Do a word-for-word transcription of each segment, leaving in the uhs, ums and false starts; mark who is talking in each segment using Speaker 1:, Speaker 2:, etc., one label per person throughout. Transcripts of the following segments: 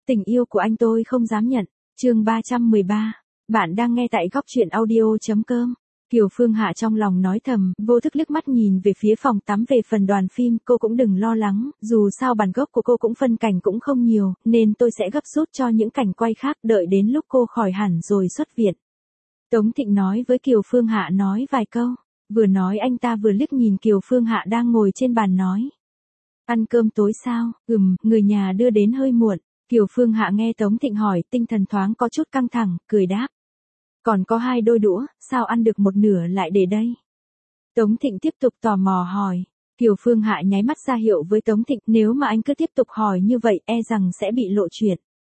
Speaker 1: Tình yêu của anh tôi không dám nhận. Chương ba trăm mười ba. Bạn đang nghe tại góc truyện audio.com. Kiều Phương Hạ trong lòng nói thầm, vô thức liếc mắt nhìn về phía phòng tắm. Về phần đoàn phim, cô cũng đừng lo lắng, dù sao bản gốc của cô cũng phân cảnh cũng không nhiều, nên tôi sẽ gấp rút cho những cảnh quay khác, đợi đến lúc cô khỏi hẳn rồi xuất viện. Tống Thịnh nói với Kiều Phương Hạ nói vài câu, vừa nói anh ta vừa liếc nhìn Kiều Phương Hạ đang ngồi trên bàn nói. Ăn cơm tối sao? Ừm, người nhà đưa đến hơi muộn. Kiều Phương Hạ nghe Tống Thịnh hỏi, tinh thần thoáng có chút căng thẳng, cười đáp. Còn có hai đôi đũa, sao ăn được một nửa lại để đây? Tống Thịnh tiếp tục tò mò hỏi. Kiều Phương Hạ nháy mắt ra hiệu với Tống Thịnh, nếu mà anh cứ tiếp tục hỏi như vậy e rằng sẽ bị lộ chuyện.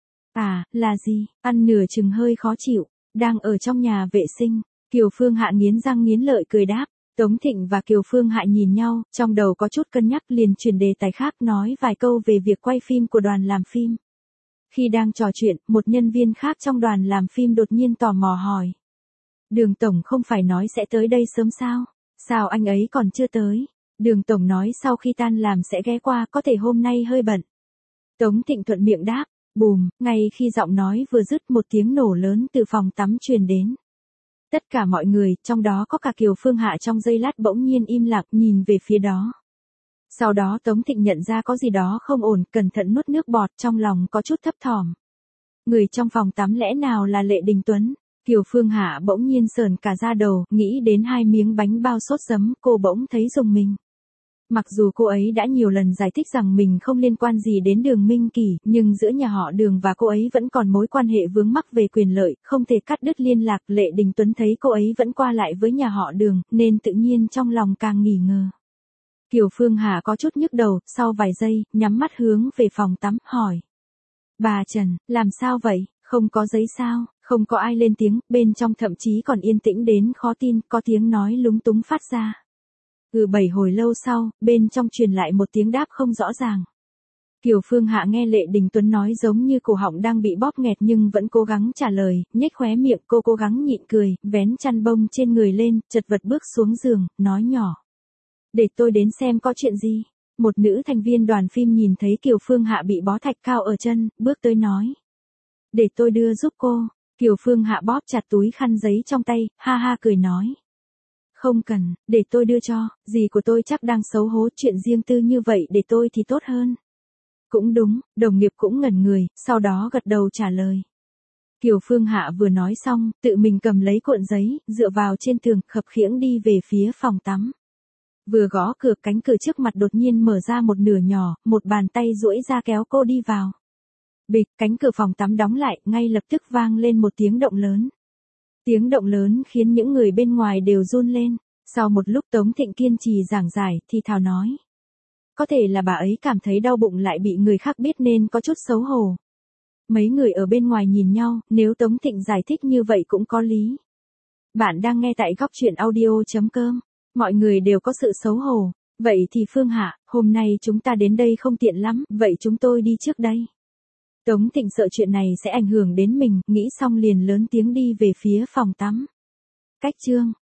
Speaker 1: À, là gì? Ăn nửa chừng hơi khó chịu, đang ở trong nhà vệ sinh. Kiều Phương Hạ nghiến răng nghiến lợi cười đáp. Tống Thịnh và Kiều Phương Hạ nhìn nhau, trong đầu có chút cân nhắc liền chuyển đề tài khác nói vài câu về việc quay phim của đoàn làm phim. Khi đang trò chuyện, một nhân viên khác trong đoàn làm phim đột nhiên tò mò hỏi. Đường Tổng không phải nói sẽ tới đây sớm sao? Sao anh ấy còn chưa tới? Đường Tổng nói sau khi tan làm sẽ ghé qua, có thể hôm nay hơi bận. Tống Thịnh thuận miệng đáp, bùm, ngay khi giọng nói vừa dứt một tiếng nổ lớn từ phòng tắm truyền đến. Tất cả mọi người, trong đó có cả Kiều Phương Hạ trong giây lát bỗng nhiên im lặng nhìn về phía đó. Sau đó Tống Thịnh nhận ra có gì đó không ổn, cẩn thận nuốt nước bọt, trong lòng có chút thấp thỏm. Người trong phòng tắm lẽ nào là Lệ Đình Tuấn? Kiều Phương Hạ bỗng nhiên sờn cả da đầu, nghĩ đến hai miếng bánh bao sốt sấm, cô bỗng thấy rùng mình. Mặc dù cô ấy đã nhiều lần giải thích rằng mình không liên quan gì đến Đường Minh Kỳ, nhưng giữa nhà họ Đường và cô ấy vẫn còn mối quan hệ vướng mắc về quyền lợi, không thể cắt đứt liên lạc. Lệ Đình Tuấn thấy cô ấy vẫn qua lại với nhà họ Đường, nên tự nhiên trong lòng càng nghi ngờ. Kiều Phương Hà có chút nhức đầu, sau vài giây, nhắm mắt hướng về phòng tắm, hỏi. Bà Trần, làm sao vậy, không có giấy sao? Không có ai lên tiếng, bên trong thậm chí còn yên tĩnh đến khó tin, có tiếng nói lúng túng phát ra. Ừ bảy hồi lâu sau, bên trong truyền lại một tiếng đáp không rõ ràng. Kiều Phương Hạ nghe Lệ Đình Tuấn nói giống như cổ họng đang bị bóp nghẹt nhưng vẫn cố gắng trả lời, nhếch khóe miệng, cô cố gắng nhịn cười, vén chăn bông trên người lên, chật vật bước xuống giường, nói nhỏ. Để tôi đến xem có chuyện gì. Một nữ thành viên đoàn phim nhìn thấy Kiều Phương Hạ bị bó thạch cao ở chân, bước tới nói. Để tôi đưa giúp cô. Kiều Phương Hạ bóp chặt túi khăn giấy trong tay, ha ha cười nói. Không cần, để tôi đưa cho, dì của tôi chắc đang xấu hổ, chuyện riêng tư như vậy để tôi thì tốt hơn. Cũng đúng, đồng nghiệp cũng ngẩn người, sau đó gật đầu trả lời. Kiều Phương Hạ vừa nói xong, tự mình cầm lấy cuộn giấy, dựa vào trên tường, khập khiễng đi về phía phòng tắm. Vừa gõ cửa, cánh cửa trước mặt đột nhiên mở ra một nửa nhỏ, một bàn tay duỗi ra kéo cô đi vào. Bịch, cánh cửa phòng tắm đóng lại, ngay lập tức vang lên một tiếng động lớn. Tiếng động lớn khiến những người bên ngoài đều run lên. Sau một lúc Tống Thịnh kiên trì giảng giải, thì thào nói. Có thể là bà ấy cảm thấy đau bụng lại bị người khác biết nên có chút xấu hổ. Mấy người ở bên ngoài nhìn nhau, nếu Tống Thịnh giải thích như vậy cũng có lý. Bạn đang nghe tại góc truyện audio.com. Mọi người đều có sự xấu hổ. Vậy thì Phương Hạ, hôm nay chúng ta đến đây không tiện lắm, vậy chúng tôi đi trước đây. Tống Thịnh sợ chuyện này sẽ ảnh hưởng đến mình, nghĩ xong liền lớn tiếng đi về phía phòng tắm. Cách chương